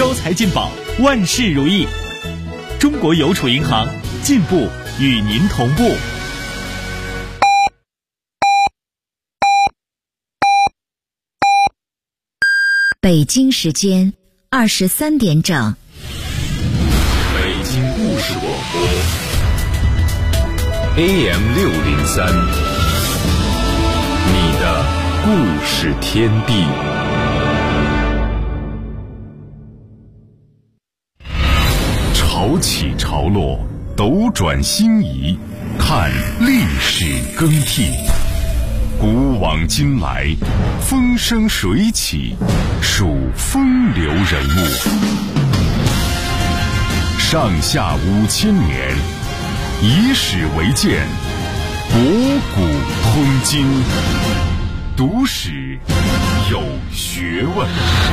招财进宝，万事如意。中国邮储银行，进步与您同步。 北京时间23点整。 北京故事广播 AM603，你的故事天地。潮起潮落，斗转星移，看历史更替。古往今来，风生水起，数风流人物。上下5000年，以史为鉴，博古通今，读史有学问。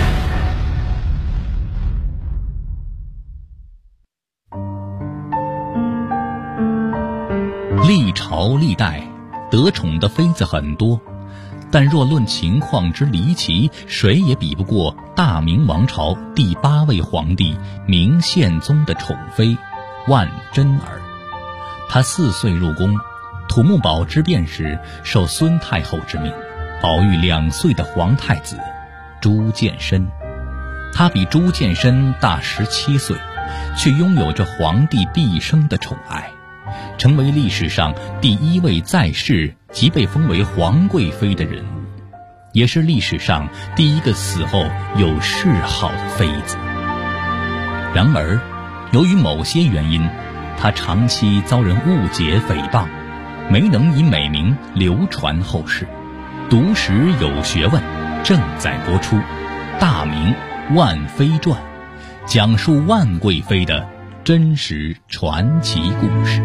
历朝历代得宠的妃子很多，但若论情况之离奇，谁也比不过大明王朝第8位皇帝明宪宗的宠妃万贞儿。她4岁入宫，土木堡之变时受孙太后之命，保育2岁的皇太子朱见深。她比朱见深大17岁，却拥有着皇帝毕生的宠爱，成为历史上第1位在世即被封为皇贵妃的人物，也是历史上第1个死后有谥号的妃子。然而，由于某些原因，她长期遭人误解诽谤，没能以美名流传后世。读史有学问正在播出《大明万妃传》，讲述万贵妃的真实传奇故事。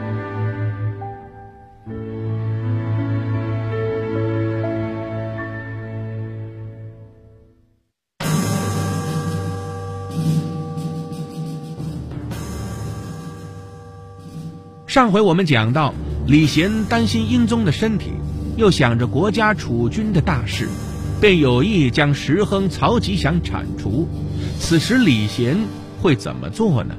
上回我们讲到，李贤担心英宗的身体，又想着国家储君的大事，便有意将石亨、曹吉祥铲除。此时李贤会怎么做呢？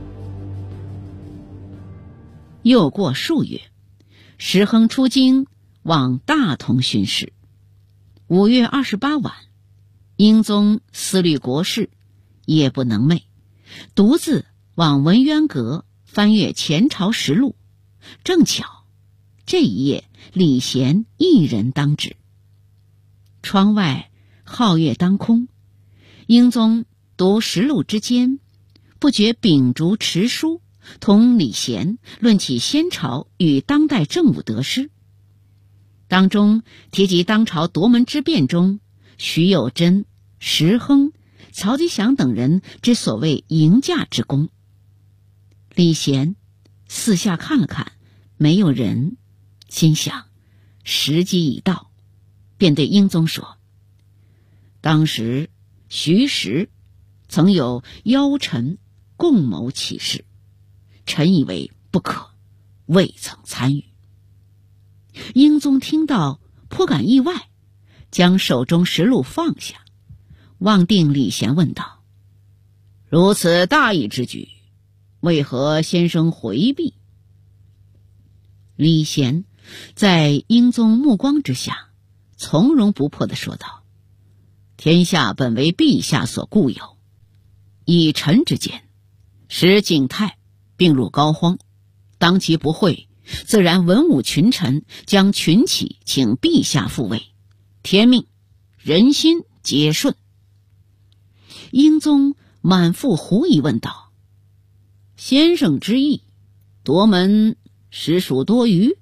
又过数月，石亨出京往大同巡视。5月28晚，英宗思虑国事，夜不能寐，独自往文渊阁翻阅前朝实录。正巧这一夜李贤一人当值，窗外皓月当空，英宗读实录之间，不觉秉烛持书，同李贤论起先朝与当代政务得失，当中提及当朝夺门之变中徐有贞、石亨、曹吉祥等人之所谓迎驾之功。李贤四下看了看，没有人，心想时机已到，便对英宗说：当时徐实曾有邀臣共谋其事，臣以为不可，未曾参与。英宗听到颇感意外，将手中实录放下，望定李贤问道：如此大义之举，为何先生回避？李贤在英宗目光之下，从容不迫地说道：天下本为陛下所固有，以臣之见，使景泰病入膏肓，当其不讳，自然文武群臣将群起请陛下复位，天命人心皆顺。英宗满腹狐疑问道：先生之意，夺门实属多余？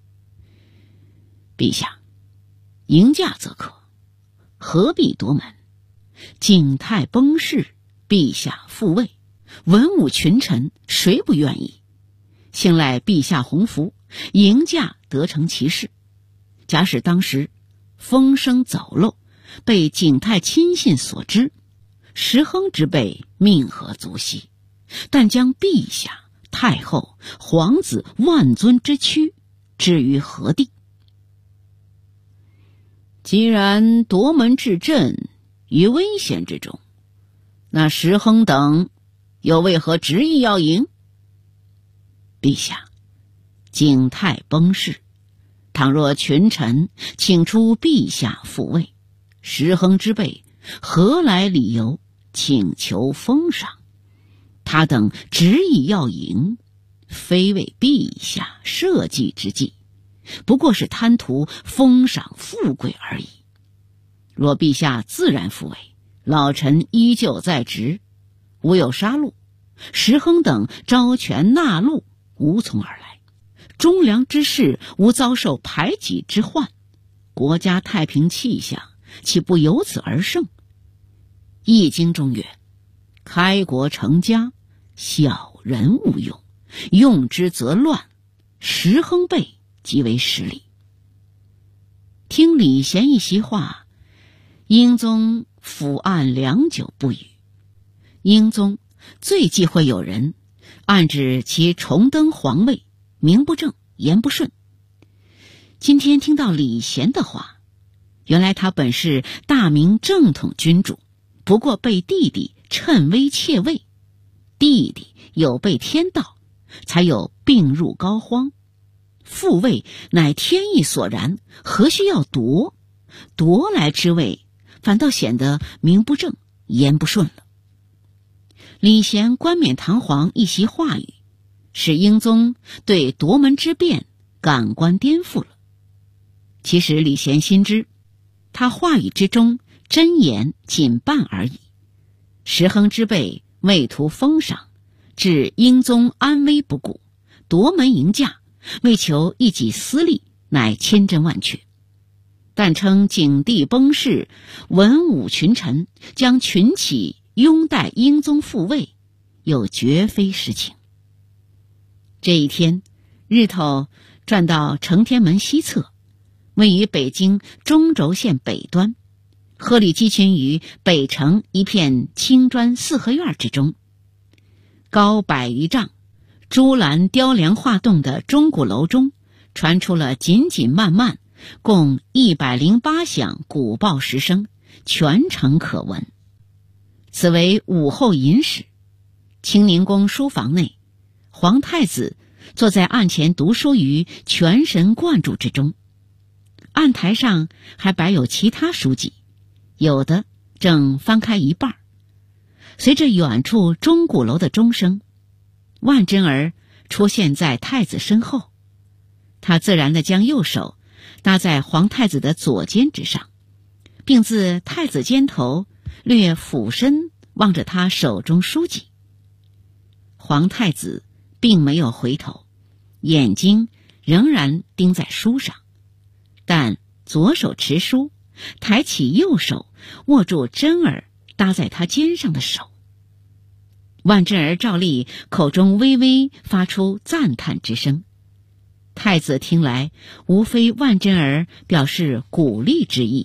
陛下，迎驾则可，何必夺门？景泰崩逝，陛下复位，文武群臣谁不愿意？幸赖陛下洪福，迎驾得成其事。假使当时风声走漏，被景泰亲信所知，石亨之辈命何足惜？但将陛下、太后、皇子万尊之躯置于何地？既然夺门治阵于危险之中， 那石亨等又为何执意要迎？陛下，景泰崩逝，倘若群臣请出陛下复位，石亨之辈何来理由请求封赏？他等执意要迎，非为陛下社稷之计，不过是贪图封赏富贵而已。若陛下自然复位，老臣依旧在职，无有杀戮，石亨等招权纳禄无从而来，忠良之士无遭受排挤之患，国家太平气象岂不由此而盛？易经中曰：开国成家，小人勿用，用之则乱，石亨辈即为实例。听李贤一席话，英宗抚案良久不语。英宗最忌讳有人暗指其重登皇位，名不正言不顺。今天听到李贤的话，原来他本是大明正统君主，不过被弟弟趁威窃位，弟弟有悖天道，才有病入膏肓。复位乃天意所然，何须要夺？夺来之位，反倒显得名不正言不顺了。李贤冠冕堂皇一席话语，使英宗对夺门之变感官颠覆了。其实李贤心知，他话语之中真言仅半而已。石亨之辈为图封赏，置英宗安危不顾，夺门迎驾，为求一己私利，乃千真万确。但称景帝崩逝，文武群臣将群起拥戴英宗复位，又绝非实情。这一天，日头转到承天门西侧，位于北京中轴线北端，鹤立鸡群于北城一片青砖四合院之中。高100余丈、朱栏雕梁画栋的钟鼓楼中，传出了紧紧慢慢共108响鼓报时声，全城可闻。此为午后寅时，清宁宫书房内，皇太子坐在案前读书于全神贯注之中，案台上还摆有其他书籍，有的正翻开一半。随着远处钟鼓楼的钟声，万贞儿出现在太子身后，他自然地将右手搭在皇太子的左肩之上，并自太子肩头略俯身望着他手中书籍。皇太子并没有回头，眼睛仍然盯在书上，但左手持书，抬起右手握住贞儿搭在他肩上的手。万贞儿照例口中微微发出赞叹之声，太子听来无非万贞儿表示鼓励之意。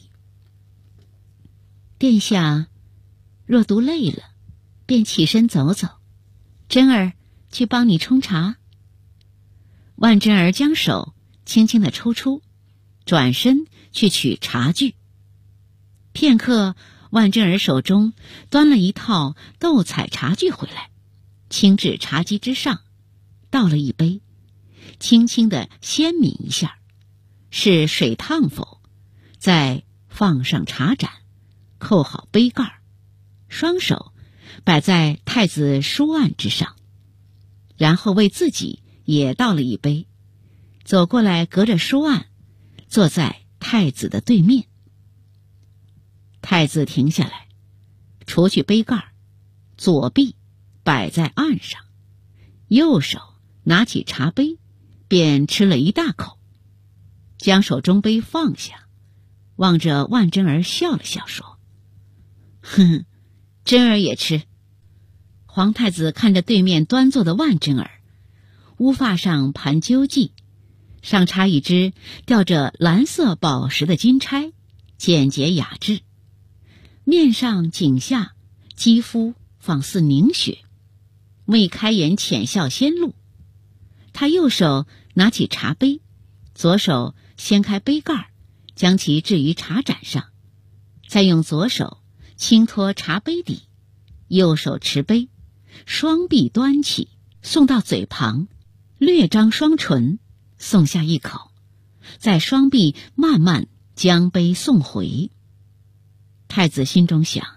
殿下若读累了，便起身走走，贞儿去帮你冲茶。万贞儿将手轻轻地抽出，转身去取茶具。片刻，万贞儿手中端了一套斗彩茶具回来，轻至茶几之上，倒了一杯，轻轻地先抿一下，是水烫否？再放上茶盏，扣好杯盖，双手摆在太子书案之上，然后为自己也倒了一杯，走过来隔着书案，坐在太子的对面。太子停下来，除去杯盖，左臂摆在案上，右手拿起茶杯，便吃了一大口，将手中杯放下，望着万贞儿笑了笑说：“哼，贞儿也吃。”皇太子看着对面端坐的万贞儿，乌发上盘揪髻，上插一只吊着蓝色宝石的金钗，简洁雅致，面上颈下肌肤仿似凝雪，未开眼浅笑先露。他右手拿起茶杯，左手掀开杯盖，将其置于茶盏上，再用左手轻托茶杯底， 右手持杯，双臂端起，送到嘴旁，略张双唇，送下一口，再双臂慢慢将杯送回。太子心中想，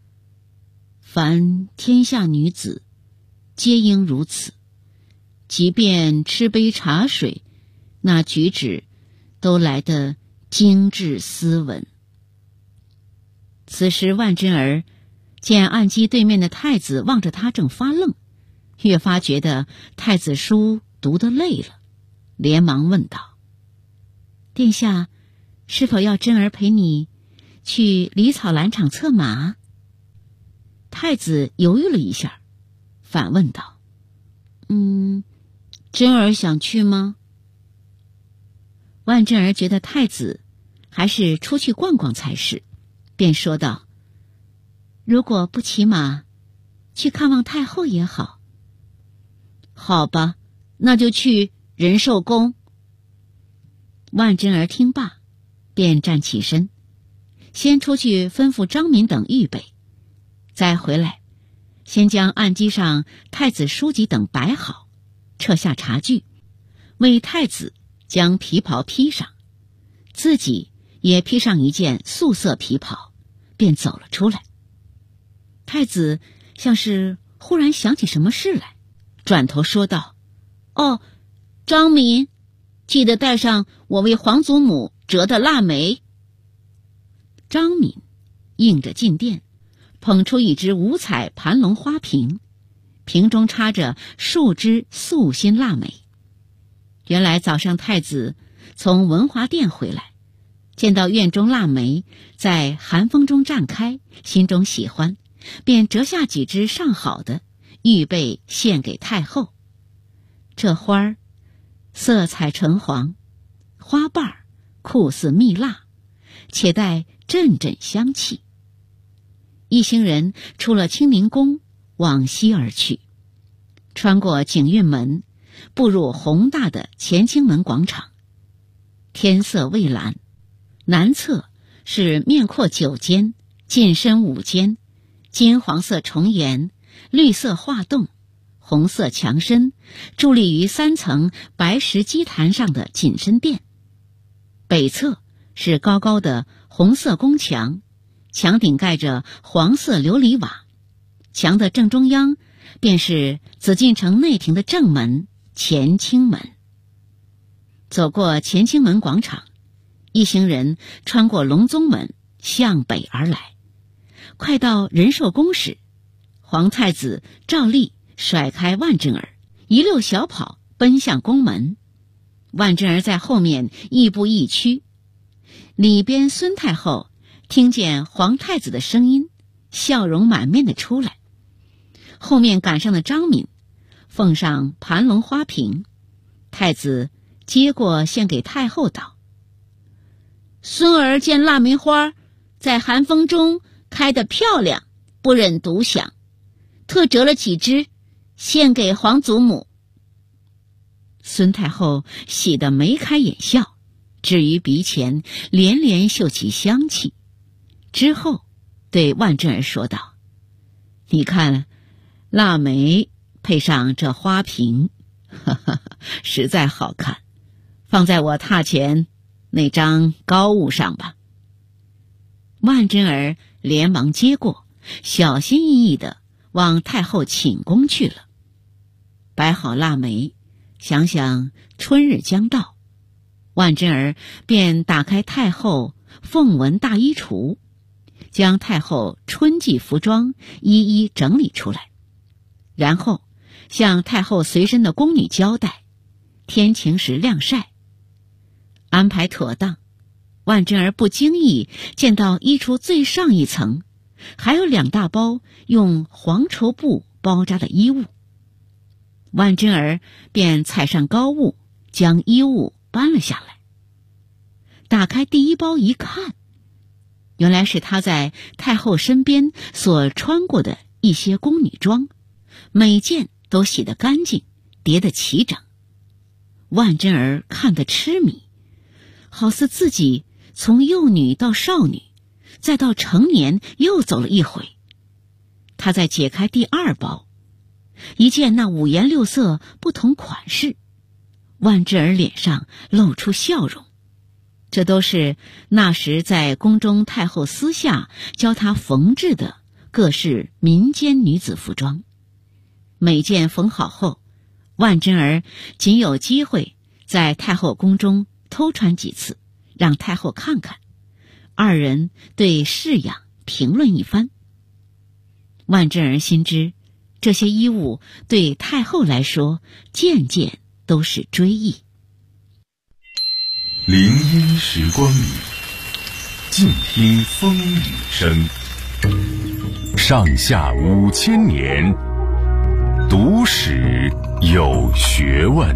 凡天下女子皆应如此，即便吃杯茶水，那举止都来得精致斯文。此时万贞儿见案几对面的太子望着他正发愣，越发觉得太子书读得累了，连忙问道：殿下是否要贞儿陪你去梨草篮场策马？太子犹豫了一下，反问道：贞儿想去吗？万贞儿觉得太子还是出去逛逛才是，便说道：如果不骑马，去看望太后也好。好吧，那就去仁寿宫。万贞儿听罢，便站起身，先出去吩咐张敏等预备，再回来，先将案几上太子书籍等摆好，撤下茶具，为太子将皮袍披上，自己也披上一件素色皮袍，便走了出来。太子像是忽然想起什么事来，转头说道：张敏，记得带上我为皇祖母折的腊梅。张敏应着进殿，捧出一只五彩盘龙花瓶，瓶中插着数枝素心腊梅。原来早上太子从文华殿回来，见到院中腊梅在寒风中绽开，心中喜欢，便折下几枝上好的，预备献给太后。这花儿色彩纯黄，花瓣酷似蜜蜡，且带阵阵香气。一行人出了清宁宫，往西而去，穿过景运门，步入宏大的乾清门广场。天色蔚蓝，南侧是面阔9间，进深5间，金黄色重檐，绿色画栋，红色墙身，伫立于3层白石基坛上的紧身殿。北侧是高高的红色宫墙，墙顶盖着黄色琉璃瓦，墙的正中央便是紫禁城内廷的正门乾清门。走过乾清门广场，一行人穿过隆宗门向北而来，快到仁寿宫时，皇太子照例甩开万贞儿，一溜小跑奔向宫门。万贞儿在后面亦步亦趋。里边孙太后听见皇太子的声音，笑容满面的出来。后面赶上的张敏奉上盘龙花瓶，太子接过献给太后道：孙儿见腊梅花在寒风中开得漂亮，不忍独享，特折了几枝献给皇祖母。孙太后喜得眉开眼笑，置于鼻前，连连嗅其香气。之后对万贞儿说道：你看腊梅配上这花瓶，实在好看，放在我榻前那张高物上吧。万贞儿连忙接过，小心翼翼地往太后寝宫去了。摆好腊梅，想想春日将到，万贞儿便打开太后凤纹大衣橱，将太后春季服装一一整理出来，然后向太后随身的宫女交代，天晴时晾晒。安排妥当，万贞儿不经意见到衣橱最上一层还有2大包用黄绸布包扎的衣物。万贞儿便踩上高物，将衣物搬了下来。打开第一包一看，原来是她在太后身边所穿过的一些宫女装，每件都洗得干净，叠得齐整。万贞儿看得痴迷，好似自己从幼女到少女，再到成年又走了一回。 他在解开第2包，一见那五颜六色不同款式，万智儿脸上露出笑容。这都是那时在宫中太后私下教他缝制的各式民间女子服装。每件缝好后，万贞儿仅有机会在太后宫中偷穿几次，让太后看看，二人对式样评论一番。万贞儿心知这些衣物对太后来说件件都是追忆。 林荫时光里，静听风雨声。上下5000年，读史有学问。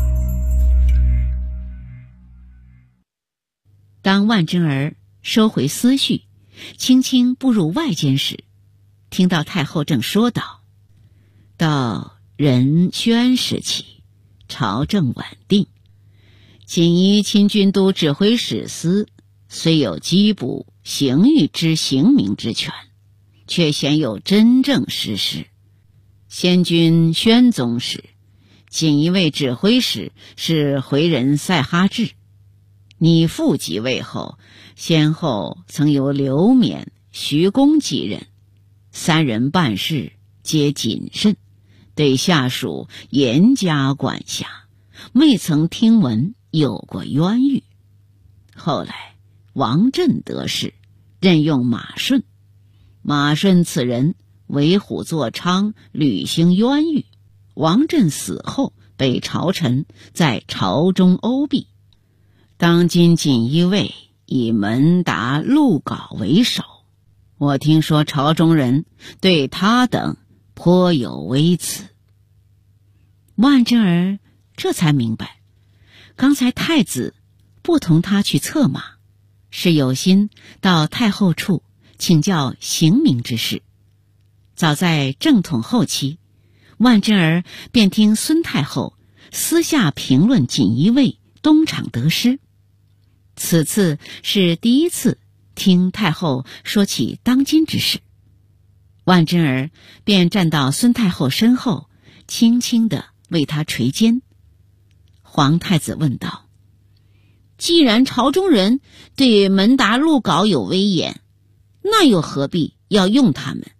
当万贞儿收回思绪，轻轻步入外间时，听到太后正说道：到仁宣时期，朝政稳定，锦衣亲军都指挥使司虽有缉捕刑狱之刑名之权，却鲜有真正实施。先君宣宗时，锦衣卫指挥使是回人赛哈志，你父即位后，先后曾由刘勉、徐公继任，3人办事皆谨慎，对下属严加管辖，未曾听闻有过冤狱。后来王振得势，任用马顺，马顺此人为虎作伥，屡行冤狱。王振死后，被朝臣在朝中殴毙。当今锦衣卫以门达录稿为首，我听说朝中人对他等颇有微词。万贞儿这才明白，刚才太子不同他去策马，是有心到太后处请教刑名之事。早在正统后期，万贞儿便听孙太后私下评论锦衣卫东厂得失，此次是第一次听太后说起当今之事。万贞儿便站到孙太后身后，轻轻地为她垂肩。皇太子问道：既然朝中人对门达录稿有威严，那又何必要用他们？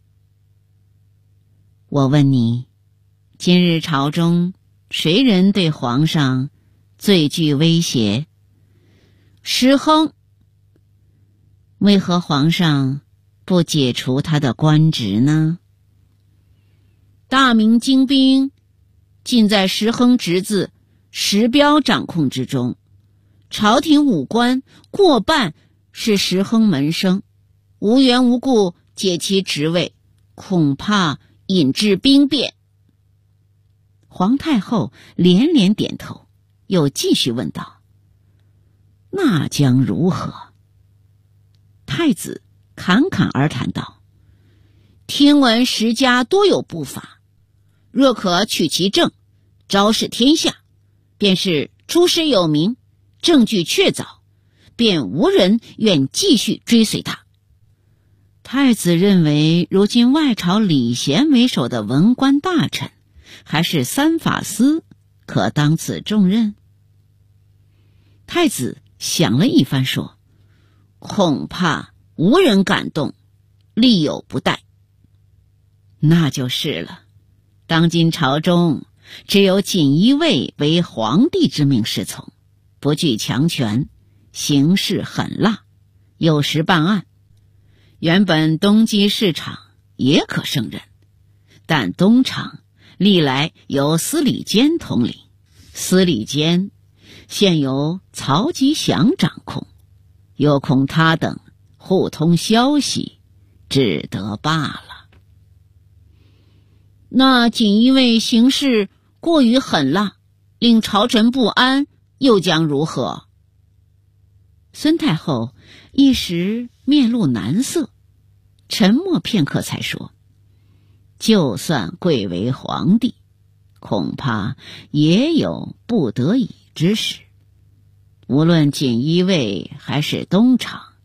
我问你，今日朝中谁人对皇上最具威胁？石亨。为何皇上不解除他的官职呢？大明精兵尽在石亨侄子石彪掌控之中，朝廷武官过半是石亨门生，无缘无故解其职位，恐怕引致兵变。皇太后连连点头，又继续问道：那将如何？太子侃侃而谈道：听闻石家多有不法，若可取其政，昭示天下，便是出师有名，证据确凿，便无人愿继续追随他。太子认为，如今外朝礼贤为首的文官大臣，还是三法司可当此重任？太子想了一番说：恐怕无人敢动，力有不逮。那就是了，当今朝中只有锦衣卫为皇帝之命是从，不具强权，行事狠辣，有时办案。原本东畿市场也可胜任，但东厂历来由司礼监统领，司礼监现由曹吉祥掌控，又恐他等互通消息，只得罢了。那锦衣卫行事过于狠辣，令朝臣不安，又将如何？孙太后一时面露难色，沉默片刻才说：就算贵为皇帝，恐怕也有不得已之时。无论锦衣卫还是东厂，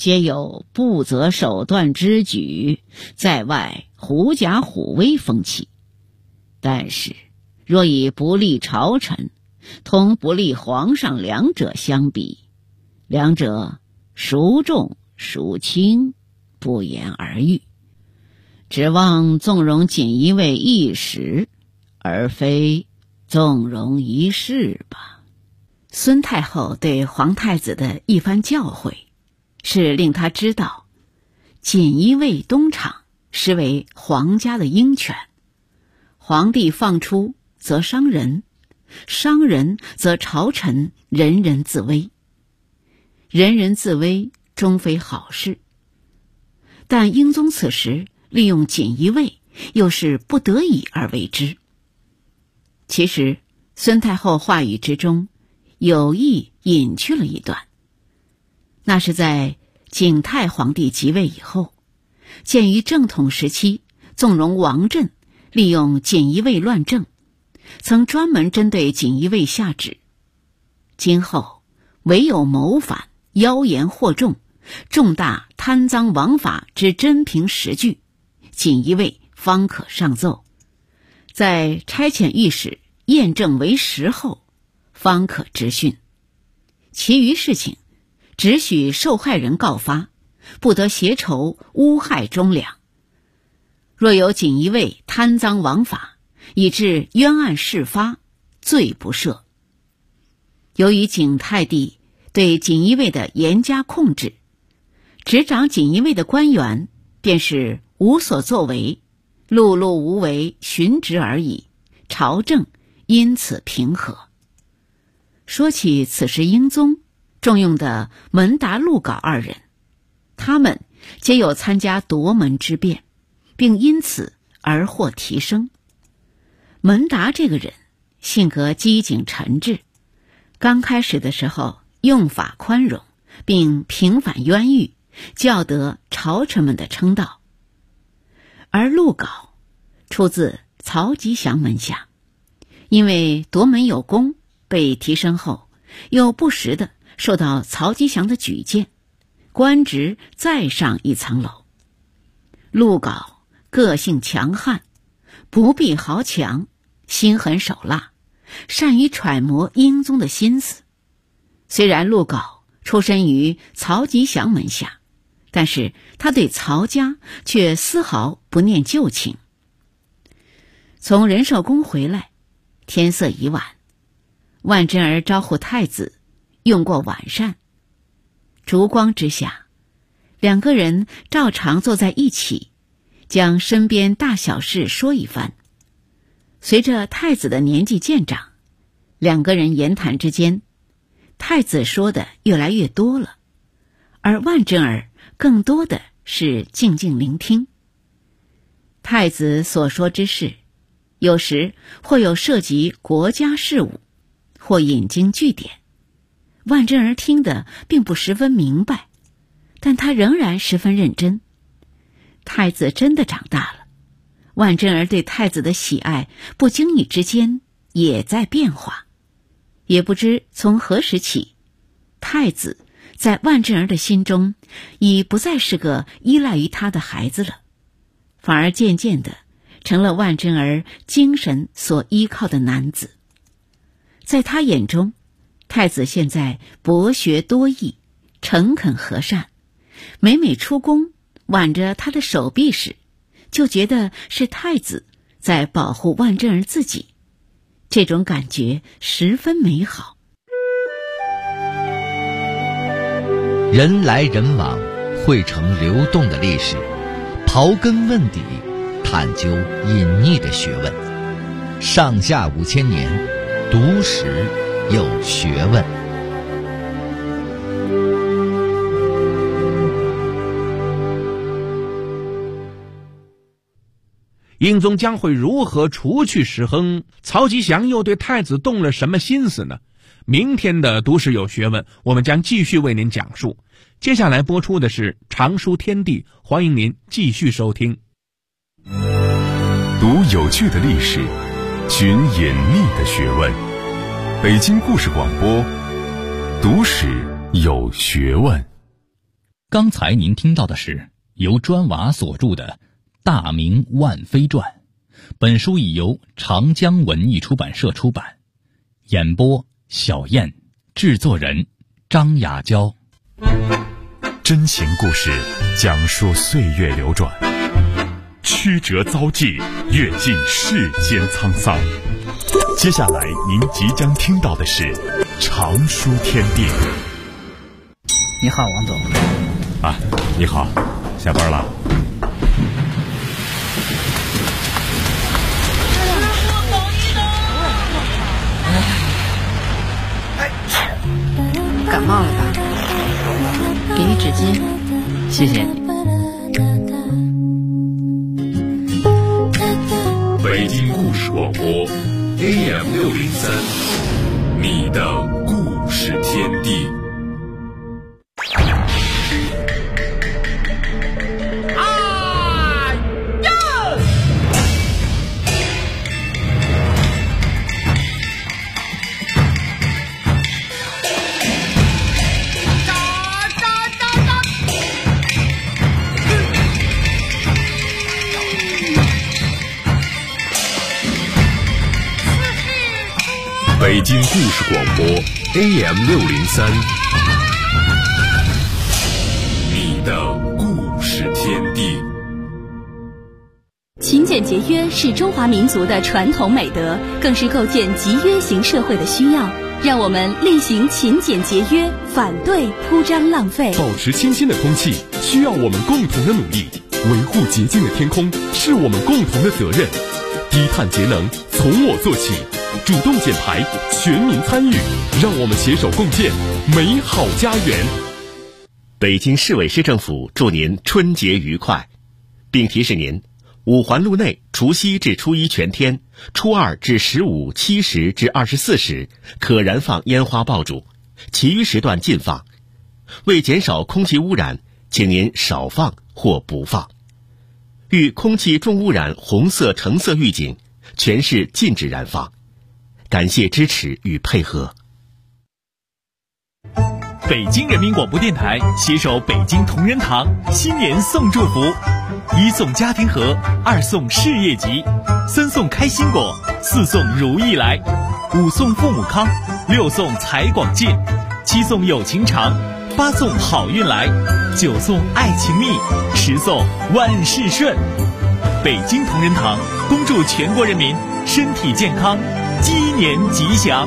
皆有不择手段之举，在外狐假虎威风气。但是若以不利朝臣同不利皇上两者相比，两者孰重孰轻，不言而喻。指望纵容锦衣卫一时，而非纵容一世吧。孙太后对皇太子的一番教诲，是令他知道锦衣卫东厂实为皇家的鹰犬，皇帝放出则伤人，伤人则朝臣人人自危，人人自危终非好事。但英宗此时利用锦衣卫，又是不得已而为之。其实孙太后话语之中有意隐去了一段，那是在景泰皇帝即位以后，鉴于正统时期纵容王振利用锦衣卫乱政，曾专门针对锦衣卫下旨，今后唯有谋反、妖言惑众、重大贪赃枉法之真凭实据，锦衣卫方可上奏，在差遣御史验证为实后，方可执训。其余事情只许受害人告发，不得携仇诬害忠良。若有锦衣卫贪赃枉法，以致冤案事发，罪不赦。由于景泰帝对锦衣卫的严加控制，执掌锦衣卫的官员便是无所作为，碌碌无为，巡职而已，朝政因此平和。说起此时英宗重用的门达、陆稿二人，他们皆有参加夺门之变，并因此而获提升。门达这个人性格机警沉滞，刚开始的时候用法宽容，并平反冤狱，较得朝臣们的称道。而陆稿出自曹吉祥门下，因为夺门有功，被提升后又不时地受到曹吉祥的举荐，官职再上一层楼。陆稿个性强悍，不避豪强，心狠手辣，善于揣摩英宗的心思。虽然陆稿出身于曹吉祥门下，但是他对曹家却丝毫不念旧情。从仁寿宫回来，天色已晚，万贞儿招呼太子用过晚膳，烛光之下，两个人照常坐在一起，将身边大小事说一番。随着太子的年纪渐长，两个人言谈之间，太子说的越来越多了，而万贞儿更多的是静静聆听。太子所说之事，有时或有涉及国家事务，或引经据典，万贞儿听得并不十分明白，但他仍然十分认真。太子真的长大了，万贞儿对太子的喜爱不经意之间也在变化。也不知从何时起，太子在万贞儿的心中已不再是个依赖于他的孩子了，反而渐渐地成了万贞儿精神所依靠的男子。在他眼中，太子现在博学多艺，诚恳和善，每每出宫挽着他的手臂时，就觉得是太子在保护万贞儿自己，这种感觉十分美好。 人来人往，汇成流动的历史，刨根问底，探究隐匿的学问。上下5000年，读史有学问。 英宗将会如何除去石亨？曹吉祥又对太子动了什么心思呢？明天的读史有学问，我们将继续为您讲述。接下来播出的是常书天地，欢迎您继续收听。 读有趣的历史，寻隐秘的学问。北京故事广播，读史有学问。 刚才您听到的是由砖瓦所著的《大明万妃传》，本书已由长江文艺出版社出版。演播小燕，制作人张雅娇。 真情故事讲述岁月流转，曲折遭际，阅尽世间沧桑。接下来您即将听到的是常书天地。 你好，王总。 啊，你好，下班了。 感冒了吧？给你纸巾。 谢谢你。 北京故事广播 AM603，你的故事天地。北京故事广播 AM603，你的故事天地。 勤俭节约是中华民族的传统美德，更是构建集约型社会的需要。让我们厉行勤俭节约，反对铺张浪费。 保持清新的空气需要我们共同的努力，维护洁净的天空是我们共同的责任。低碳节能从我做起，主动减排，全民参与，让我们携手共建美好家园。 北京市委市政府祝您春节愉快，并提示您，五环路内除夕至初一全天，初二至15、7时至24时可燃放烟花爆竹，其余时段禁放。为减少空气污染，请您少放或不放。遇空气重污染红色、橙色预警，全市禁止燃放。感谢支持与配合。 北京人民广播电台携手北京同仁堂新年送祝福：1送家庭盒，2送事业吉，3送开心果，4送如意来，5送父母康，6送财广进，7送有情长，8送好运来，9送爱情蜜，10送万事顺。北京同仁堂恭祝全国人民身体健康，鸡年吉祥。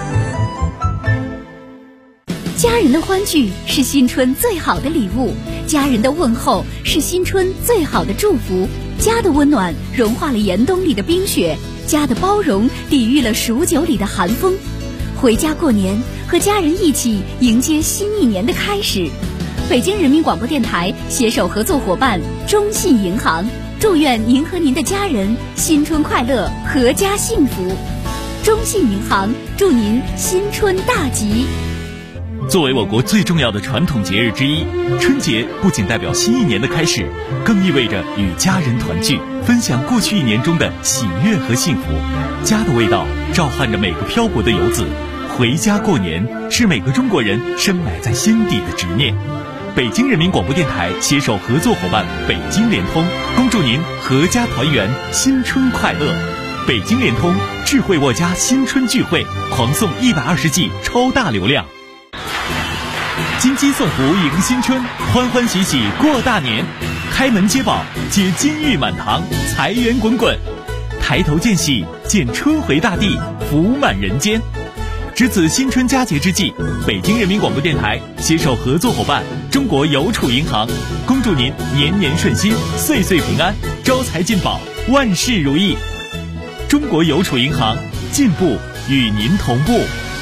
家人的欢聚是新春最好的礼物，家人的问候是新春最好的祝福。家的温暖融化了严冬里的冰雪，家的包容抵御了数九里的寒风。回家过年，和家人一起迎接新一年的开始。北京人民广播电台携手合作伙伴中信银行，祝愿您和您的家人新春快乐，阖家幸福。中信银行祝您新春大吉。 作为我国最重要的传统节日之一，春节不仅代表新一年的开始，更意味着与家人团聚，分享过去一年中的喜悦和幸福。家的味道召唤着每个漂泊的游子，回家过年是每个中国人深埋在心底的执念。北京人民广播电台携手合作伙伴北京联通，恭祝您阖家团圆，新春快乐。北京联通智慧沃家新春聚会，狂送120G 超大流量。金鸡送福迎新春，欢欢喜喜过大年，开门接宝，接金玉满堂，财源滚滚，抬头见喜，见春回大地，福满人间。值此新春佳节之际，北京人民广播电台携手合作伙伴中国邮储银行，恭祝您年年顺心，岁岁平安，招财进宝，万事如意。中国邮储银行，进步与您同步。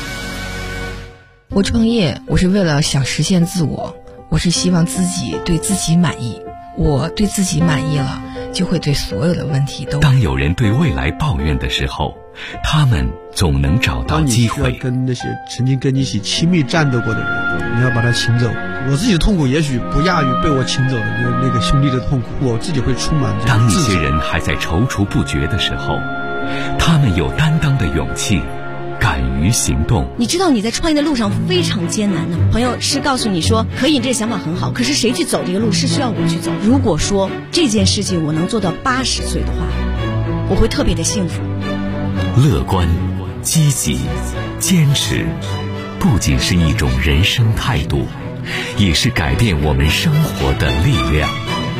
我创业，我是为了想实现自我，我是希望自己对自己满意。我对自己满意了，就会对所有的问题都。 当有人对未来抱怨的时候，他们总能找到机会。 当你需要跟那些曾经跟你一起亲密战斗过的人，你要把他请走。我自己的痛苦也许不亚于被我请走的那个兄弟的痛苦，我自己会充满这样当一些人还在踌躇不决的时候，他们有担当的勇气，敢敢于行动。 你知道你在创业的路上非常艰难的，朋友是告诉你说可以，这个想法很好，可是谁去走这个路是需要我去走。如果说这件事情我能做到80岁的话，我会特别的幸福。 乐观、积极、坚持，不仅是一种人生态度，也是改变我们生活的力量。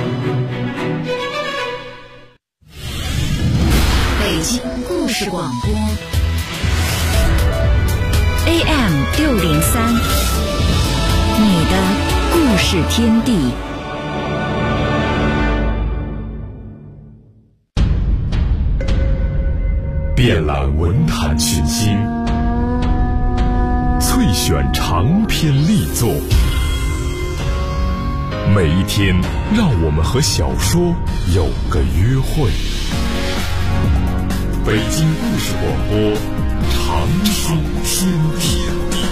北京故事广播 AM603，你的故事天地。 遍览文坛群星，萃选长篇力作，每一天让我们和小说有个约会。北京故事广播，长书天地。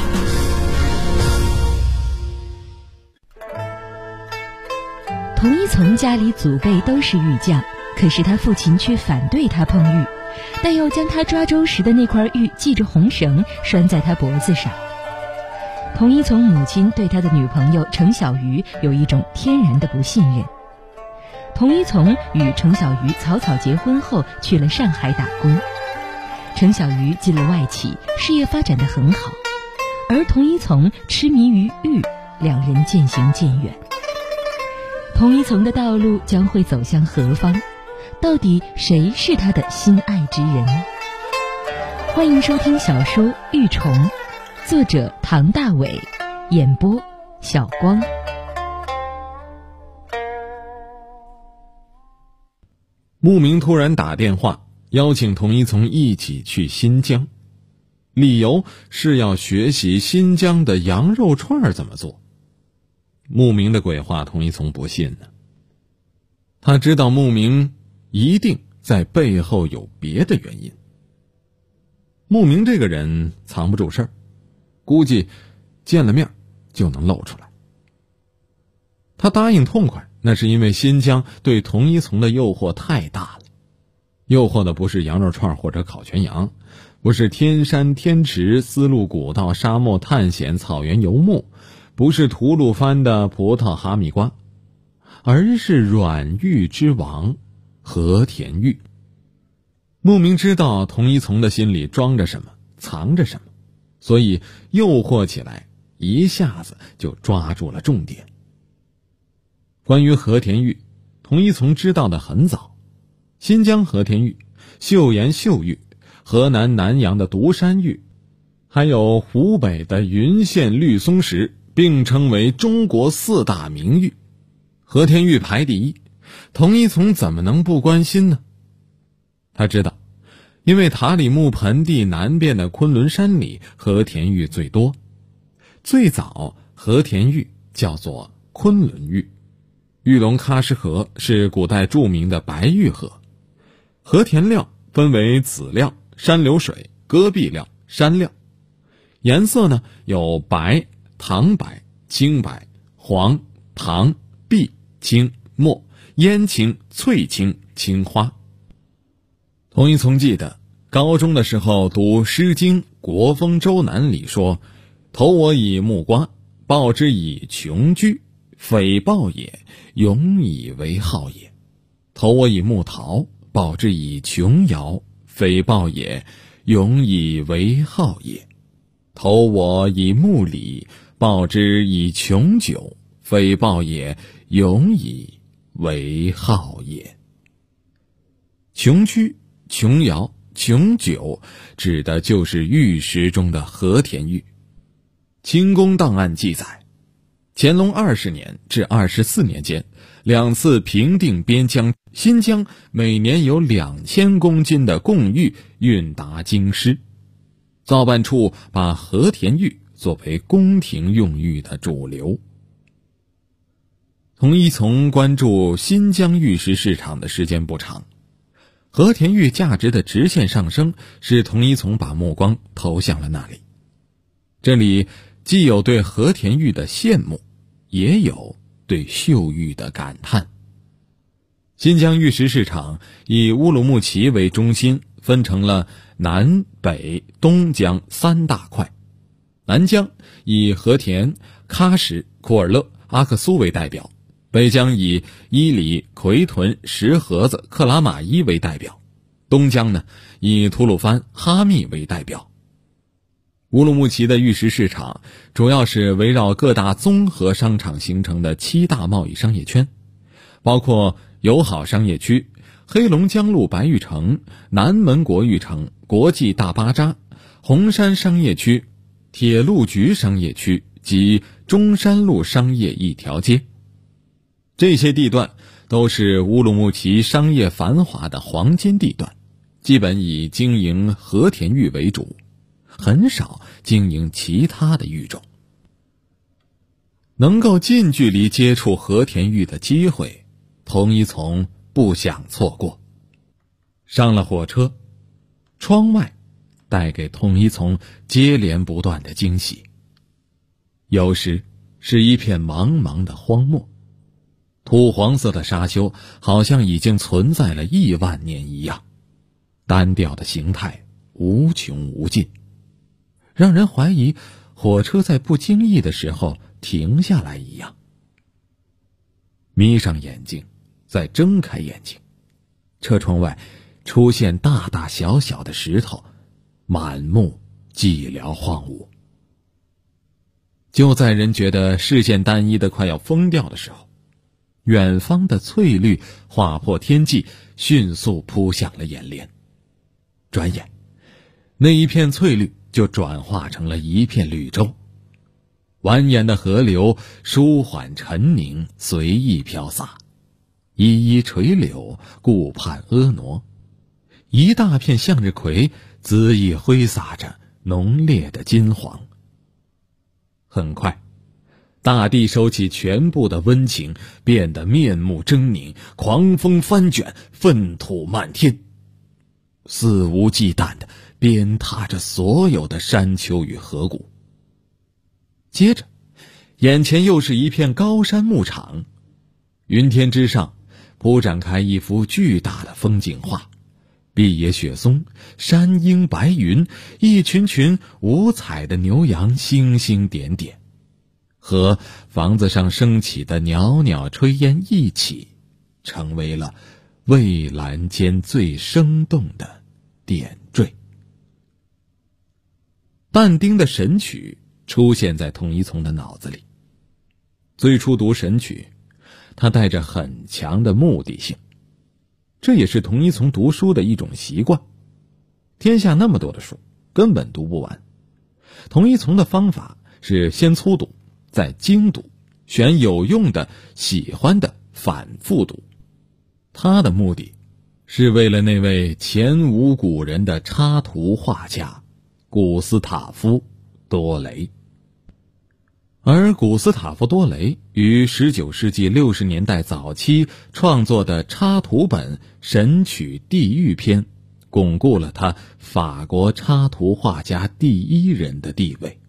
童一从家里祖辈都是玉匠，可是他父亲却反对他碰玉，但又将他抓周时的那块玉系着红绳拴在他脖子上。童一从母亲对他的女朋友程小鱼有一种天然的不信任。童一从与程小鱼草草结婚后去了上海打工，程小鱼进了外企，事业发展得很好，而童一从痴迷于玉，两人渐行渐远。童一从的道路将会走向何方？到底谁是他的心爱之人？欢迎收听小说《玉虫》，作者唐大伟，演播小光。 牧明突然打电话邀请童一从一起去新疆，理由是要学习新疆的羊肉串怎么做。牧明的鬼话童一从不信呢，他知道牧明一定在背后有别的原因。牧明这个人藏不住事儿，估计见了面就能露出来。他答应痛快，那是因为新疆对童一从的诱惑太大了。诱惑的不是羊肉串或者烤全羊，不是天山天池、丝路古道、沙漠探险、草原游牧，不是吐鲁番的葡萄哈密瓜，而是软玉之王和田玉。牧明知道童一从的心里装着什么，藏着什么，所以诱惑起来一下子就抓住了重点。关于和田玉，童一从知道的很早。新疆和田玉、岫岩岫玉、河南南阳的独山玉，还有湖北的云县绿松石，并称为中国4大名玉。和田玉排第一，童一从怎么能不关心呢？他知道，因为塔里木盆地南边的昆仑山里和田玉最多。最早和田玉叫做昆仑玉，玉龙喀什河是古代著名的白玉河。和田料分为紫料、山流水、戈壁料、山料。颜色呢有白、糖白、青白、黄、糖、碧、青、墨、烟青、翠青、青花。童一从记得高中的时候读《诗经·国风·周南》里说：投我以木瓜，报之以琼居，匪报也，永以为好也。投我以木桃，报之以琼瑶，匪报也，永以为好也。投我以木李，报之以琼酒，匪报也，永以为好也。琼居、琼瑶、琼酒指的就是玉石中的和田玉。清宫档案记载，乾隆20年至24年间，2次平定边疆，新疆每年有2000公斤的贡玉运达京师。造办处把和田玉作为宫廷用玉的主流。童一从关注新疆玉石市场的时间不长，和田玉价值的直线上升使童一从把目光投向了那里。这里既有对和田玉的羡慕，也有对岫玉的感叹。新疆玉石市场以乌鲁木齐为中心，分成了南北东江3大块。南江以和田、喀什、库尔勒、阿克苏为代表，北江以伊犁、奎屯、石河子、克拉玛依为代表，东江呢以吐鲁番、哈密为代表。乌鲁木齐的玉石市场主要是围绕各大综合商场形成的7大贸易商业圈，包括友好商业区、黑龙江路白玉城、南门国玉城、国际大巴扎、红山商业区、铁路局商业区及中山路商业一条街。这些地段都是乌鲁木齐商业繁华的黄金地段，基本以经营和田玉为主，很少经营其他的玉种。能够近距离接触和田玉的机会，童一从不想错过。上了火车，窗外带给童一从接连不断的惊喜。有时是一片茫茫的荒漠，土黄色的沙丘好像已经存在了1万年一样，单调的形态无穷无尽，让人怀疑火车在不经意的时候停下来一样。眯上眼睛，再睁开眼睛，车窗外出现大大小小的石头，满目寂寥荒芜。就在人觉得视线单一的快要疯掉的时候，远方的翠绿划破天际，迅速扑向了眼帘。转眼，那一片翠绿就转化成了一片绿洲，蜿蜒的河流舒缓沉凝，随意飘洒，依依垂柳，顾盼婀娜。一大片向日葵恣意挥洒着浓烈的金黄。很快，大地收起全部的温情，变得面目狰狞，狂风翻卷，粪土漫天，肆无忌惮地鞭挞着所有的山丘与河谷。接着，眼前又是一片高山牧场，云天之上铺展开一幅巨大的风景画，碧野雪松，山鹰白云，一群群五彩的牛羊星星点点，和房子上升起的袅袅炊烟一起，成为了蔚蓝间最生动的点缀。但丁的《神曲》出现在童一从的脑子里。最初读《神曲》，它带着很强的目的性，这也是童一从读书的一种习惯。天下那么多的书，根本读不完。童一从的方法是先粗读，再精读，选有用的、喜欢的反复读。他的目的是为了那位前无古人的插图画家古斯塔夫·多雷。而古斯塔夫·多雷于19世纪60年代早期创作的插图本《神曲地狱篇》，巩固了他法国插图画家第一人的地位。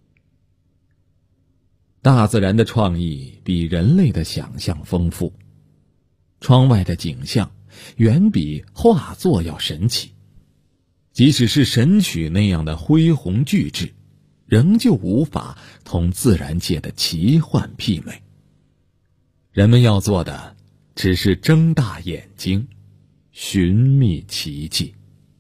大自然的创意比人类的想象丰富，窗外的景象远比画作要神奇。即使是《神曲》那样的恢宏巨制，仍旧无法同自然界的奇幻媲美。人们要做的只是睁大眼睛，寻觅奇迹。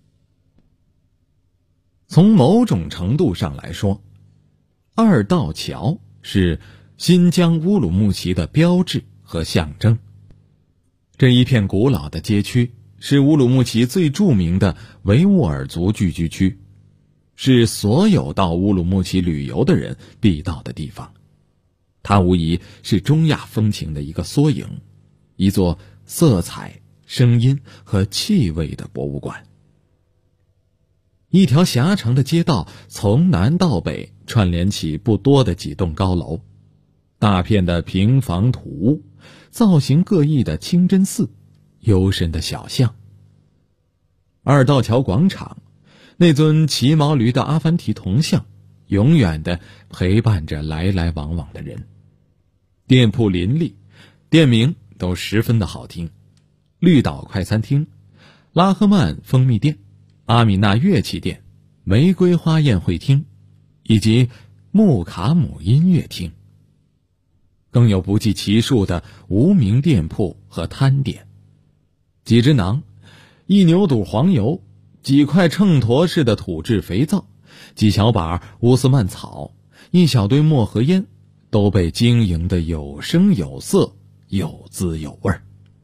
从某种程度上来说，二道桥是新疆乌鲁木齐的标志和象征。这一片古老的街区是乌鲁木齐最著名的维吾尔族聚居区，是所有到乌鲁木齐旅游的人必到的地方。它无疑是中亚风情的一个缩影，一座色彩、声音和气味的博物馆。一条狭长的街道从南到北串联起不多的几栋高楼，大片的平房土屋，造型各异的清真寺，幽深的小巷。二道桥广场，那尊骑毛驴的阿凡提铜像永远地陪伴着来来往往的人。店铺林立，店名都十分的好听，绿岛快餐厅、拉赫曼蜂蜜店、 阿米娜乐器店、玫瑰花宴会厅以及穆卡姆音乐厅，更有不计其数的无名店铺和摊点。几只馕、一牛肚黄油、几块秤砣式的土质肥皂、几小把乌斯曼草、一小堆墨盒烟，都被经营得有声有色，有滋有味。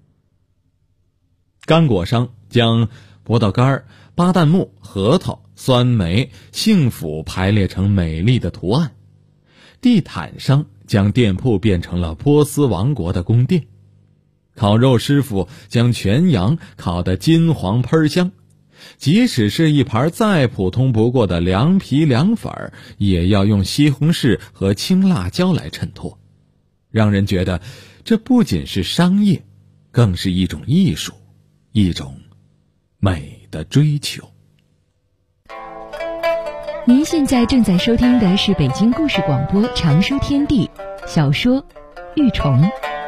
干果商将葡萄干、巴旦木、核桃、酸梅、杏脯排列成美丽的图案。地毯商将店铺变成了波斯王国的宫殿。烤肉师傅将全羊烤得金黄喷香，即使是一盘再普通不过的凉皮凉粉，也要用西红柿和青辣椒来衬托，让人觉得这不仅是商业，更是一种艺术，一种美的追求。 您现在正在收听的是北京故事广播长说天地小说《玉虫》。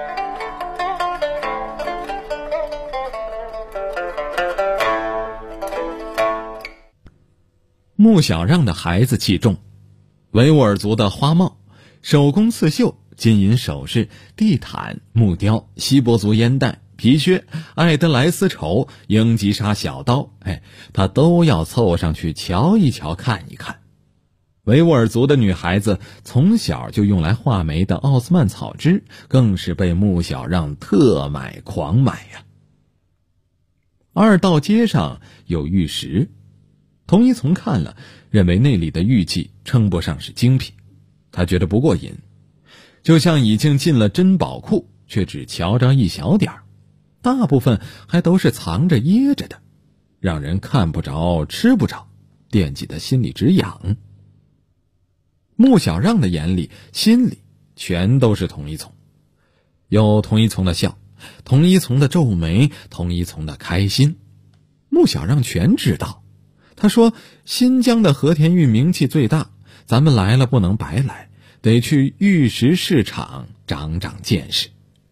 穆小让的孩子气重，维吾尔族的花帽、手工刺绣、金银首饰、地毯、木雕、锡伯族烟袋、皮靴、爱德莱丝绸、英吉沙小刀，他都要凑上去瞧一瞧看一看。维吾尔族的女孩子从小就用来画眉的奥斯曼草织，更是被穆小让特买狂买呀。二道街上有玉石，童一从看了，认为那里的玉器称不上是精品，他觉得不过瘾，就像已经进了珍宝库，却只瞧着一小点儿，大部分还都是藏着掖着的，让人看不着吃不着，惦记的心里直痒。穆小让的眼里心里全都是童一从，有童一从的笑，童一从的皱眉，童一从的开心，穆小让全知道。他说新疆的和田玉名气最大，咱们来了不能白来，得去玉石市场长长见识。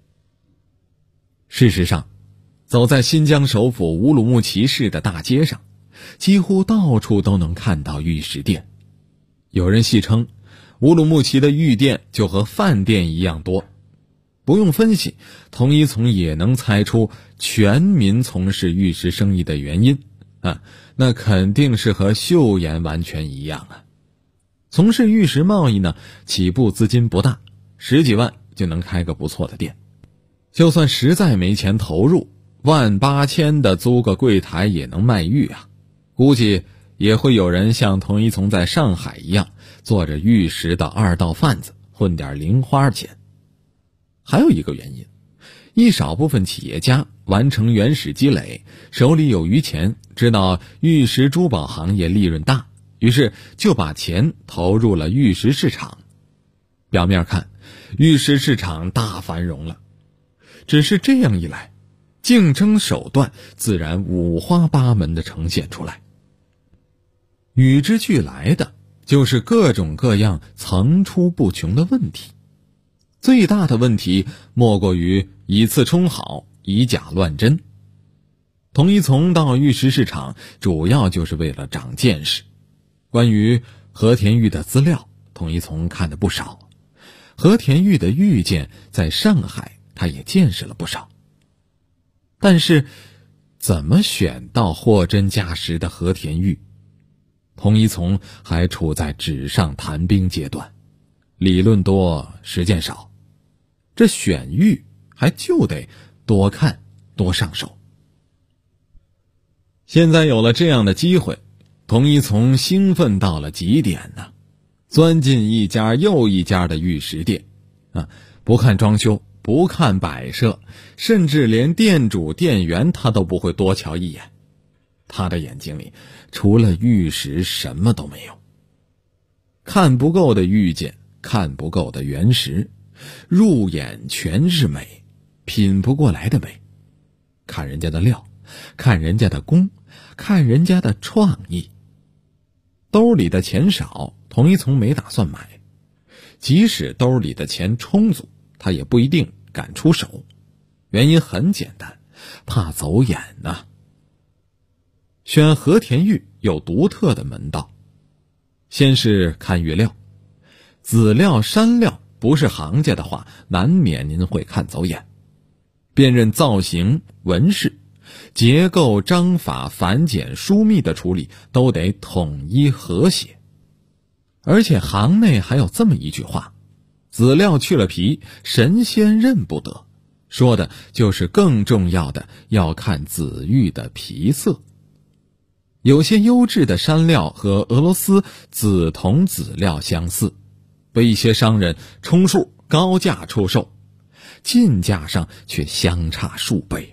事实上，走在新疆首府乌鲁木齐市的大街上，几乎到处都能看到玉石店。有人戏称乌鲁木齐的玉店就和饭店一样多。不用分析，童一从也能猜出全民从事玉石生意的原因那肯定是和岫岩完全一样啊。从事玉石贸易呢，起步资金不大，10几万就能开个不错的店。就算实在没钱投入，18000的租个柜台也能卖玉啊。估计也会有人像童一从在上海一样，做着玉石的二道贩子，混点零花钱。还有一个原因，一少部分企业家完成原始积累，手里有余钱，知道玉石珠宝行业利润大，于是就把钱投入了玉石市场。表面看，玉石市场大繁荣了，只是这样一来，竞争手段自然五花八门地呈现出来。与之俱来的就是各种各样层出不穷的问题。最大的问题莫过于以次充好，以假乱真。童一从到玉石市场主要就是为了长见识。关于和田玉的资料，童一从看得不少。和田玉的玉件在上海他也见识了不少。但是怎么选到货真价实的和田玉，童一从还处在纸上谈兵阶段，理论多实践少。这选玉还就得多看多上手。现在有了这样的机会，童一从兴奋到了极点呢，钻进一家又一家的玉石店不看装修，不看摆设，甚至连店主店员他都不会多瞧一眼。他的眼睛里除了玉石什么都没有。看不够的玉件，看不够的原石，入眼全是美，品不过来的美。看人家的料，看人家的工，看人家的创意。兜里的钱少，童一从没打算买，即使兜里的钱充足，他也不一定敢出手。原因很简单，怕走眼呐。 选和田玉有独特的门道。先是看玉料，子料、山料不是行家的话，难免您会看走眼。辨认造型、纹饰、结构、章法、繁简、疏密的处理都得统一和谐。而且行内还有这么一句话，子料去了皮，神仙认不得，说的就是更重要的要看紫玉的皮色。有些优质的山料和俄罗斯紫铜籽料相似，被一些商人充数高价出售，进价上却相差数倍。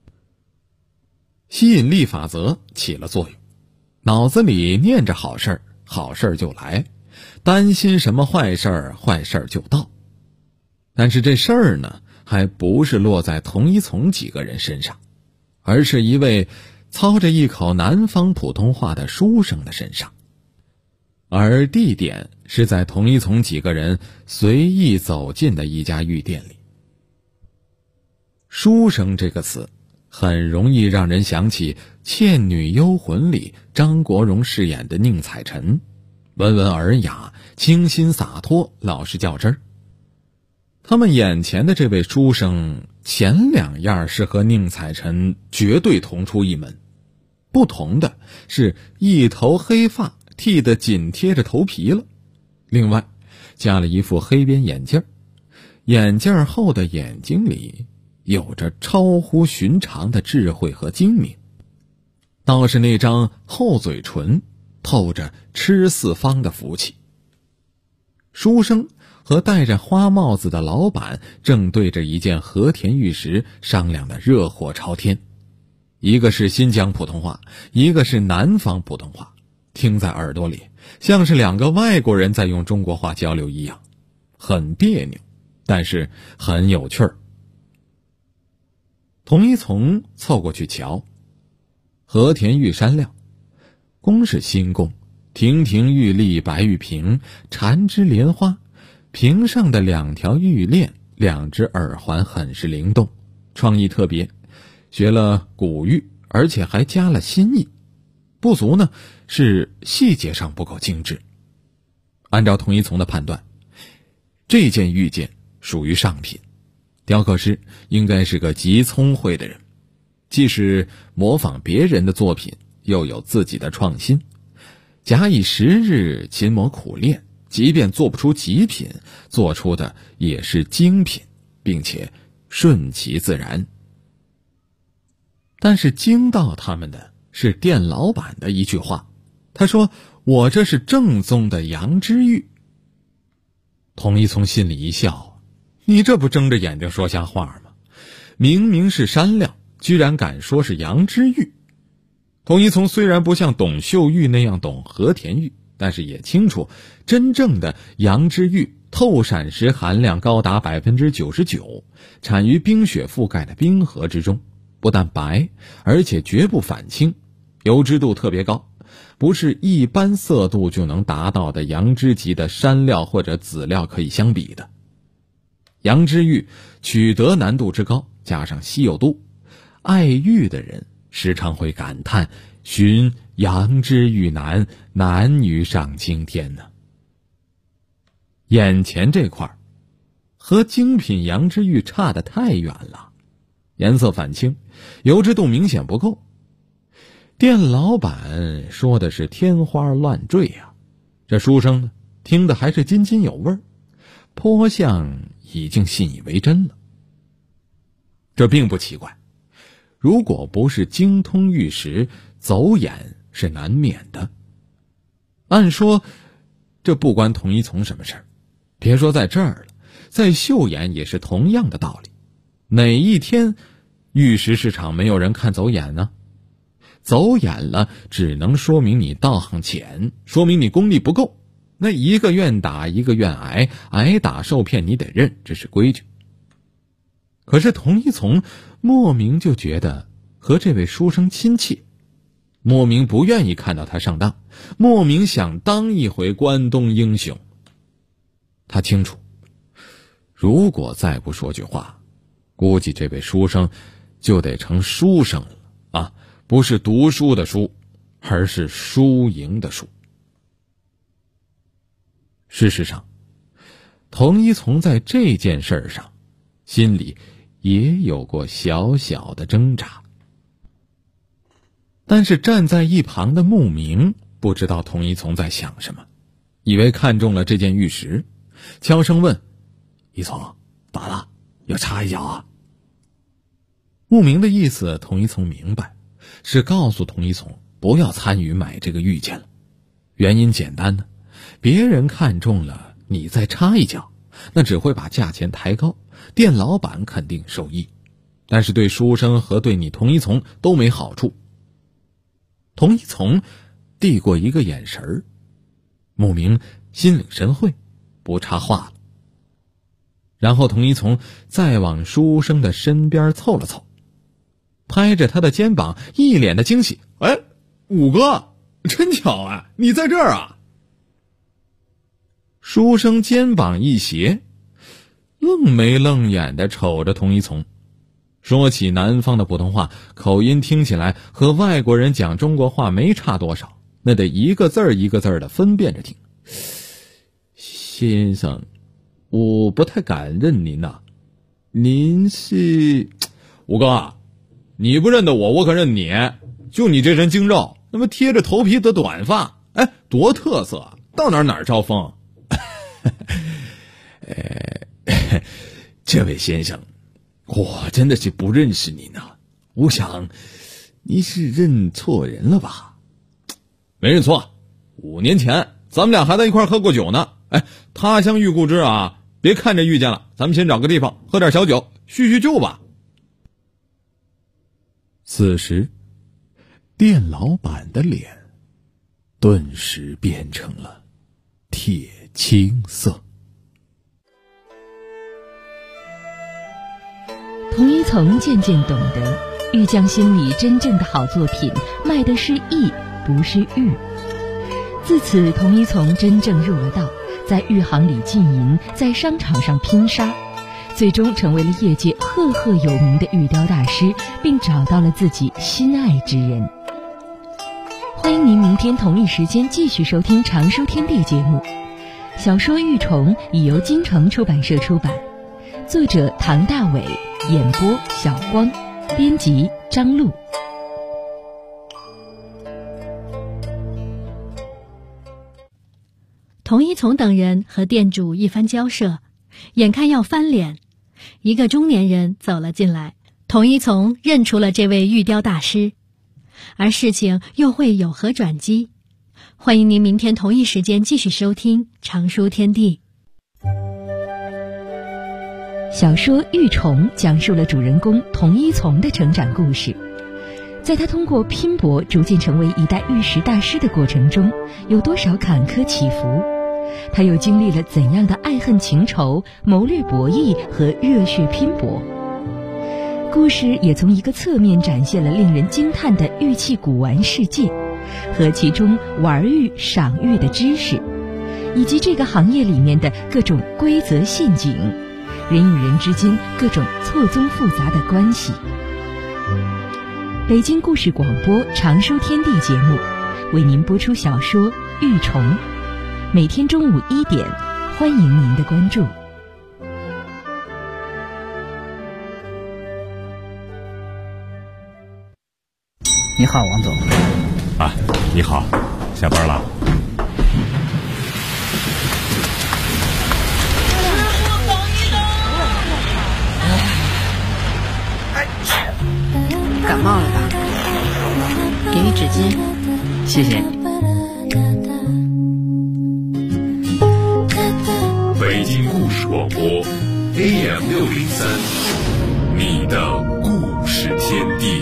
吸引力法则起了作用，脑子里念着好事儿，好事儿就来；担心什么坏事儿，坏事儿就到。但是这事儿呢，还不是落在童一从几个人身上，而是一位操着一口南方普通话的书生的身上。而地点是在童一从几个人随意走进的一家玉店里。书生这个词很容易让人想起《倩女幽魂》里张国荣饰演的宁采臣，温文尔雅，清新洒脱，老实较真儿。他们眼前的这位书生前两样是和宁采臣绝对同出一门，不同的是一头黑发剃得紧贴着头皮了，另外加了一副黑边眼镜，眼镜后的眼睛里有着超乎寻常的智慧和精明，倒是那张厚嘴唇透着吃四方的福气。书生和戴着花帽子的老板正对着一件和田玉石商量的热火朝天，一个是新疆普通话，一个是南方普通话，听在耳朵里像是两个外国人在用中国话交流一样，很别扭，但是很有趣儿。童一从凑过去瞧，和田玉山料，工是新工，亭亭玉立，白玉瓶，缠枝莲花，瓶上的两条玉链，两只耳环很是灵动，创意特别，学了古玉，而且还加了新意。不足呢是细节上不够精致。按照童一从的判断，这件玉件属于上品，雕刻师应该是个极聪慧的人，既是模仿别人的作品，又有自己的创新，假以时日，勤磨苦练，即便做不出极品，做出的也是精品，并且顺其自然。但是惊到他们的是店老板的一句话，他说：“我这是正宗的羊脂玉。”童一从心里一笑，你这不睁着眼睛说瞎话吗？明明是山料，居然敢说是羊脂玉。童一从虽然不像董秀玉那样懂和田玉，但是也清楚，真正的羊脂玉透闪石含量高达 99%， 产于冰雪覆盖的冰河之中，不但白，而且绝不反青，油脂度特别高，不是一般色度就能达到的羊脂级的山料或者籽料可以相比的。羊脂玉取得难度之高，加上稀有度，爱玉的人时常会感叹寻羊脂玉难，难于上青天呢。眼前这块和精品羊脂玉差得太远了，颜色反青，油脂度明显不够。店老板说的是天花乱坠啊，这书生呢听得还是津津有味，颇像已经信以为真了。这并不奇怪，如果不是精通玉石，走眼是难免的。按说这不关童一从什么事儿，别说在这儿了，在秀眼也是同样的道理。哪一天玉石市场没有人看走眼呢？走眼了只能说明你道行浅，说明你功力不够，那一个愿打一个愿挨，挨打受骗你得认，这是规矩。可是童一从莫名就觉得和这位书生亲切，莫名不愿意看到他上当，莫名想当一回关东英雄。他清楚，如果再不说句话，估计这位书生就得成书生了啊， 不是读书的书，而是输赢的输。事实上，童一从在这件事上心里也有过小小的挣扎。但是站在一旁的牧明不知道童一从在想什么，以为看中了这件玉石，悄声问：一从，咋了？要插一脚啊？牧明的意思童一从明白，是告诉童一从不要参与买这个玉件了。原因简单呢，别人看中了，你再插一脚，那只会把价钱抬高，店老板肯定受益，但是对书生和对你童一从都没好处。童一从递过一个眼神儿，牧明心领神会，不插话了。然后童一从再往书生的身边凑了凑，拍着他的肩膀，一脸的惊喜：哎，五哥，真巧啊，你在这儿啊！书生肩膀一斜，愣眉愣眼地瞅着童一从。说起南方的普通话，口音听起来和外国人讲中国话没差多少，那得一个字儿一个字儿的分辨着听。先生，我不太敢认您呐，您是……五哥，你不认得我，我可认你。就你这身京肉，那么贴着头皮的短发，哎，多特色啊！到哪儿招风。这位先生，我真的是不认识您呐，我想您是认错人了吧？没认错，5年前咱们俩还在一块喝过酒呢。哎，他乡遇故知啊，别看着遇见了，咱们先找个地方喝点小酒，叙叙旧吧。此时，店老板的脸顿时变成了铁青色。 童一从渐渐懂得，玉匠心里真正的好作品卖的是艺，不是玉。自此，童一从真正入了道，在玉行里经营，在商场上拼杀，最终成为了业界赫赫有名的玉雕大师，并找到了自己心爱之人。欢迎您明天同一时间继续收听《常书天地》节目。小说《玉虫》已由京城出版社出版，作者唐大伟，演播小光，编辑张璐。 童一从等人和店主一番交涉，眼看要翻脸，一个中年人走了进来。童一从认出了这位玉雕大师，而事情又会有何转机？欢迎您明天同一时间继续收听《常书天地》。 小说《玉虫》讲述了主人公童一从的成长故事。在他通过拼搏逐渐成为一代玉石大师的过程中，有多少坎坷起伏？他又经历了怎样的爱恨情仇、谋略博弈和热血拼搏？故事也从一个侧面展现了令人惊叹的玉器古玩世界和其中玩玉赏玉的知识，以及这个行业里面的各种规则陷阱，人与人之间各种错综复杂的关系。北京故事广播常书天地节目为您播出小说《玉虫》，每天中午1点，欢迎您的关注。 你好，王总。 啊，你好，下班了。 感冒了吧？给你纸巾。 谢谢。 北京故事广播 AM603，你的故事天地。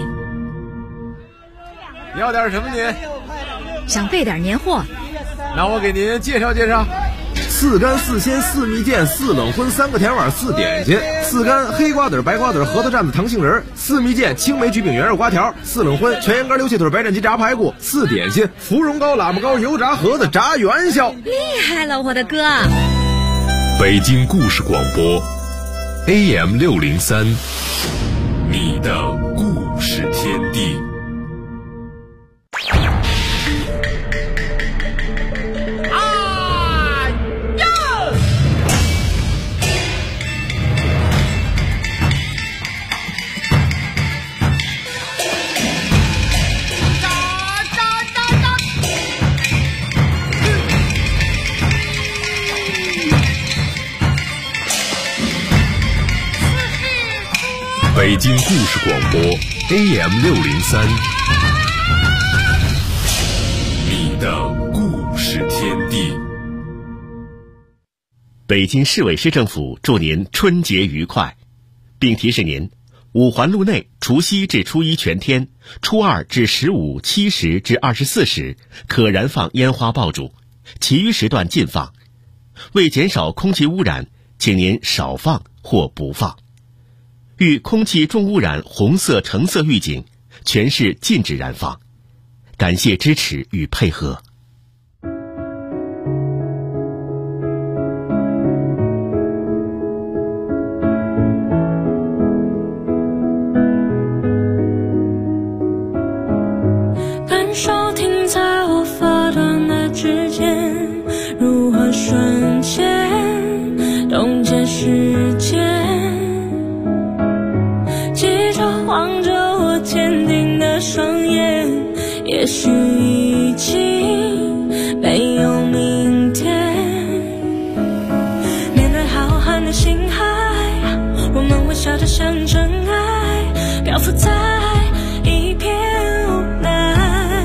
要点什么您？ 想备点年货。 那我给您介绍介绍：4干4鲜4蜜饯4冷荤3个甜碗4点心，4干黑瓜子白瓜子核桃蘸子糖杏仁，4蜜饯青梅橘饼圆肉瓜条，4冷荤全羊肝溜蟹腿白斩鸡炸排骨，4点心芙蓉糕喇叭糕油炸盒子炸元宵。 厉害了，我的哥！ 北京故事广播 AM603，你的故事天地。 北京故事广播 AM603，你的故事天地。 北京市委市政府祝您春节愉快，并提示您，五环路内除夕至初一全天，初二至15、7时至24时可燃放烟花爆竹，其余时段禁放。为减少空气污染，请您少放或不放。遇空气重污染红色、橙色预警，全市禁止燃放。感谢支持与配合。 感受停在我发端的指尖，如何瞬间冻结时间，记着望着我坚定的双眼，也许已经没有明天。面对浩瀚的星海，我们微笑着像真爱，漂浮在一片无奈。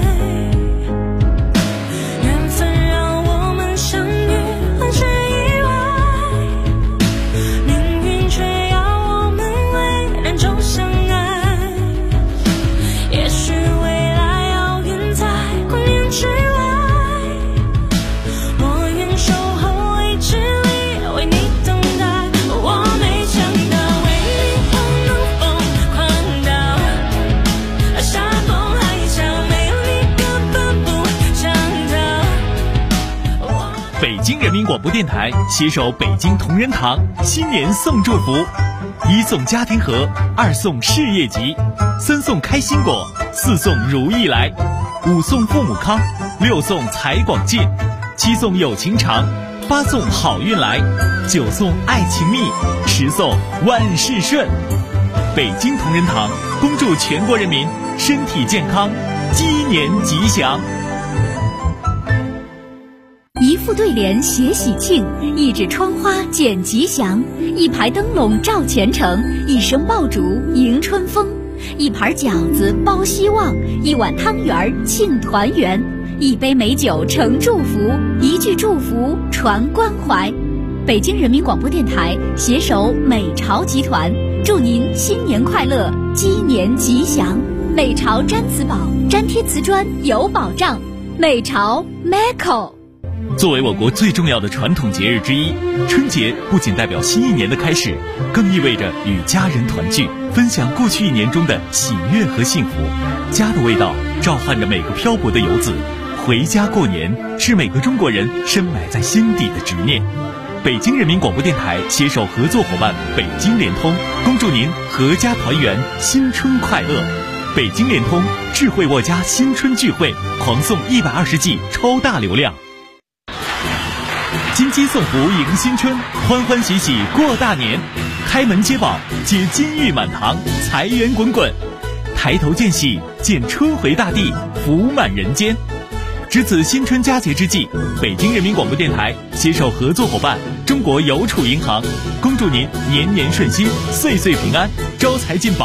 缘分让我们相遇，很是意外，命运却要我们为人终相爱。也许未来遥远在光年之外，我愿守候未知里为你等待。我没想到为你我能疯狂到山崩海啸，没有你根本不想逃。 北京人民广播电台携手北京同仁堂新年送祝福：1送家庭和，2送事业吉，3送开心果，4送如意来，5送父母康，6送财广进，7送有情长，8送好运来，9送爱情蜜，10送万事顺。北京同仁堂恭祝全国人民身体健康，鸡年吉祥。 一副对联写喜庆，一纸窗花剪吉祥，一排灯笼照前程，一声爆竹迎春风，一盘饺子包希望，一碗汤圆庆团圆，一杯美酒盛祝福，一句祝福传关怀。北京人民广播电台携手美巢集团，祝您新年快乐，鸡年吉祥。美巢粘瓷宝，粘贴瓷砖有保障。美巢 Meco。 作为我国最重要的传统节日之一，春节不仅代表新一年的开始，更意味着与家人团聚，分享过去一年中的喜悦和幸福。家的味道召唤着每个漂泊的游子，回家过年是每个中国人深埋在心底的执念。北京人民广播电台携手合作伙伴北京联通，恭祝您阖家团圆，新春快乐。北京联通智慧沃家新春聚会，狂送120G 超大流量。金鸡送福迎新春，欢欢喜喜过大年，开门接宝，接金玉满堂，财源滚滚，抬头见喜，见春回大地，福满人间。值此新春佳节之际，北京人民广播电台携手合作伙伴中国邮储银行，恭祝您年年顺心，岁岁平安，招财进宝。